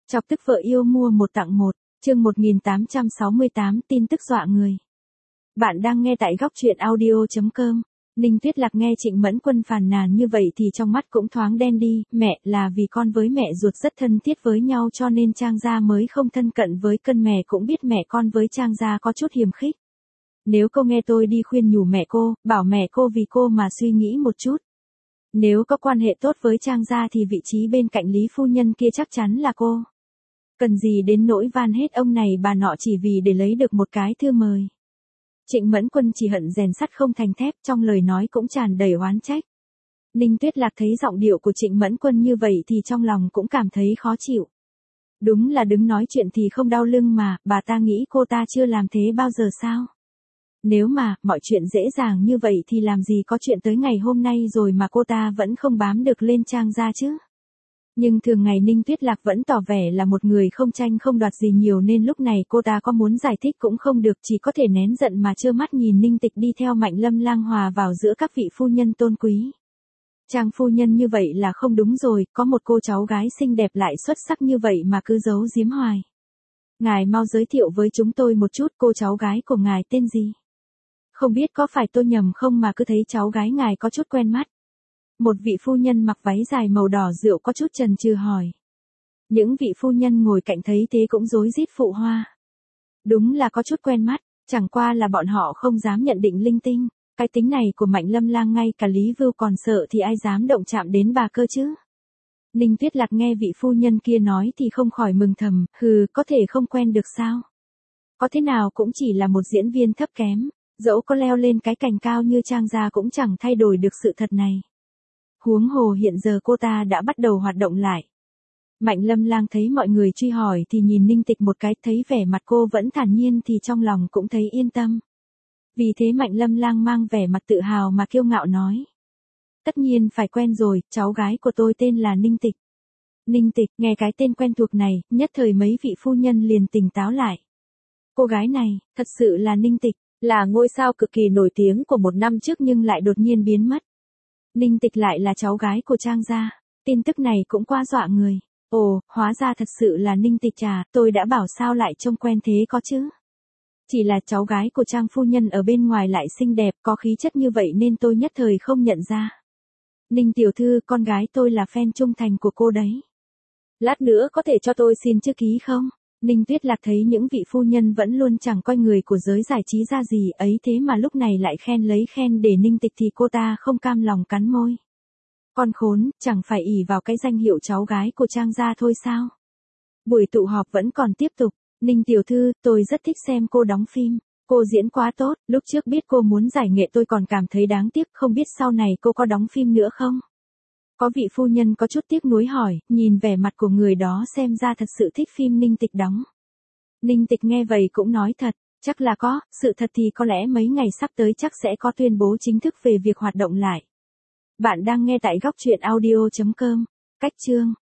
Chọc tức vợ yêu mua một tặng một, chương 1868 tin tức dọa người. Bạn đang nghe tại góc truyện audio.com. Ninh Tuyết Lạc nghe Trịnh Mẫn Quân phàn nàn như vậy thì trong mắt cũng thoáng đen đi, mẹ là vì con với mẹ ruột rất thân thiết với nhau cho nên Trang gia mới không thân cận với Cân mẹ cũng biết mẹ con với Trang gia có chút hiềm khích. Nếu cô nghe tôi đi khuyên nhủ mẹ cô, bảo mẹ cô vì cô mà suy nghĩ một chút. Nếu có quan hệ tốt với Trang gia thì vị trí bên cạnh Lý phu nhân kia chắc chắn là cô. Cần gì đến nỗi van hết ông này bà nọ chỉ vì để lấy được một cái thư mời. Trịnh Mẫn Quân chỉ hận rèn sắt không thành thép, trong lời nói cũng tràn đầy oán trách. Ninh Tuyết Lạc thấy giọng điệu của Trịnh Mẫn Quân như vậy thì trong lòng cũng cảm thấy khó chịu. Đúng là đứng nói chuyện thì không đau lưng mà, bà ta nghĩ cô ta chưa làm thế bao giờ sao? Nếu mà, mọi chuyện dễ dàng như vậy thì làm gì có chuyện tới ngày hôm nay rồi mà cô ta vẫn không bám được lên Trang gia chứ? Nhưng thường ngày Ninh Tuyết Lạc vẫn tỏ vẻ là một người không tranh không đoạt gì nhiều nên lúc này cô ta có muốn giải thích cũng không được, chỉ có thể nén giận mà trơ mắt nhìn Ninh Tịch đi theo Mạnh Lâm Lang hòa vào giữa các vị phu nhân tôn quý. Trang phu nhân như vậy là không đúng rồi, có một cô cháu gái xinh đẹp lại xuất sắc như vậy mà cứ giấu giếm hoài. Ngài mau giới thiệu với chúng tôi một chút cô cháu gái của ngài tên gì? Không biết có phải tôi nhầm không mà cứ thấy cháu gái ngài có chút quen mắt. Một vị phu nhân mặc váy dài màu đỏ rượu có chút chần chừ hỏi. Những vị phu nhân ngồi cạnh thấy thế cũng rối rít phụ hoa. Đúng là có chút quen mắt, chẳng qua là bọn họ không dám nhận định linh tinh. Cái tính này của Mạnh Lâm Lang ngay cả Lý Vưu còn sợ thì ai dám động chạm đến bà cơ chứ. Ninh Tuyết Lạc nghe vị phu nhân kia nói thì không khỏi mừng thầm, có thể không quen được sao? Có thế nào cũng chỉ là một diễn viên thấp kém, dẫu có leo lên cái cành cao như Trang gia cũng chẳng thay đổi được sự thật này. Huống hồ hiện giờ cô ta đã bắt đầu hoạt động lại. Mạnh Lâm Lang thấy mọi người truy hỏi thì nhìn Ninh Tịch một cái, thấy vẻ mặt cô vẫn thản nhiên thì trong lòng cũng thấy yên tâm. Vì thế Mạnh Lâm Lang mang vẻ mặt tự hào mà kiêu ngạo nói. Tất nhiên phải quen rồi, cháu gái của tôi tên là Ninh Tịch. Ninh Tịch, nghe cái tên quen thuộc này, nhất thời mấy vị phu nhân liền tỉnh táo lại. Cô gái này, thật sự là Ninh Tịch, là ngôi sao cực kỳ nổi tiếng của một năm trước nhưng lại đột nhiên biến mất. Ninh Tịch lại là cháu gái của Trang gia, tin tức này cũng quá dọa người. Ồ, hóa ra thật sự là Ninh Tịch à, tôi đã bảo sao lại trông quen thế có chứ. Chỉ là cháu gái của Trang phu nhân ở bên ngoài lại xinh đẹp, có khí chất như vậy nên tôi nhất thời không nhận ra. Ninh tiểu thư, con gái tôi là fan trung thành của cô đấy. Lát nữa có thể cho tôi xin chữ ký không? Ninh Tuyết Lạc thấy những vị phu nhân vẫn luôn chẳng coi người của giới giải trí ra gì ấy thế mà lúc này lại khen lấy khen để Ninh Tịch thì cô ta không cam lòng cắn môi. Con khốn, chẳng phải ỷ vào cái danh hiệu cháu gái của Trang gia thôi sao? Buổi tụ họp vẫn còn tiếp tục. Ninh tiểu thư, tôi rất thích xem cô đóng phim. Cô diễn quá tốt, lúc trước biết cô muốn giải nghệ tôi còn cảm thấy đáng tiếc, không biết sau này cô có đóng phim nữa không? Có vị phu nhân có chút tiếc nuối hỏi, nhìn vẻ mặt của người đó xem ra thật sự thích phim Ninh Tịch đóng. Ninh Tịch nghe vậy cũng nói thật, chắc là có, sự thật thì có lẽ mấy ngày sắp tới chắc sẽ có tuyên bố chính thức về việc hoạt động lại. Bạn đang nghe tại góc truyện audio.com, cách chương.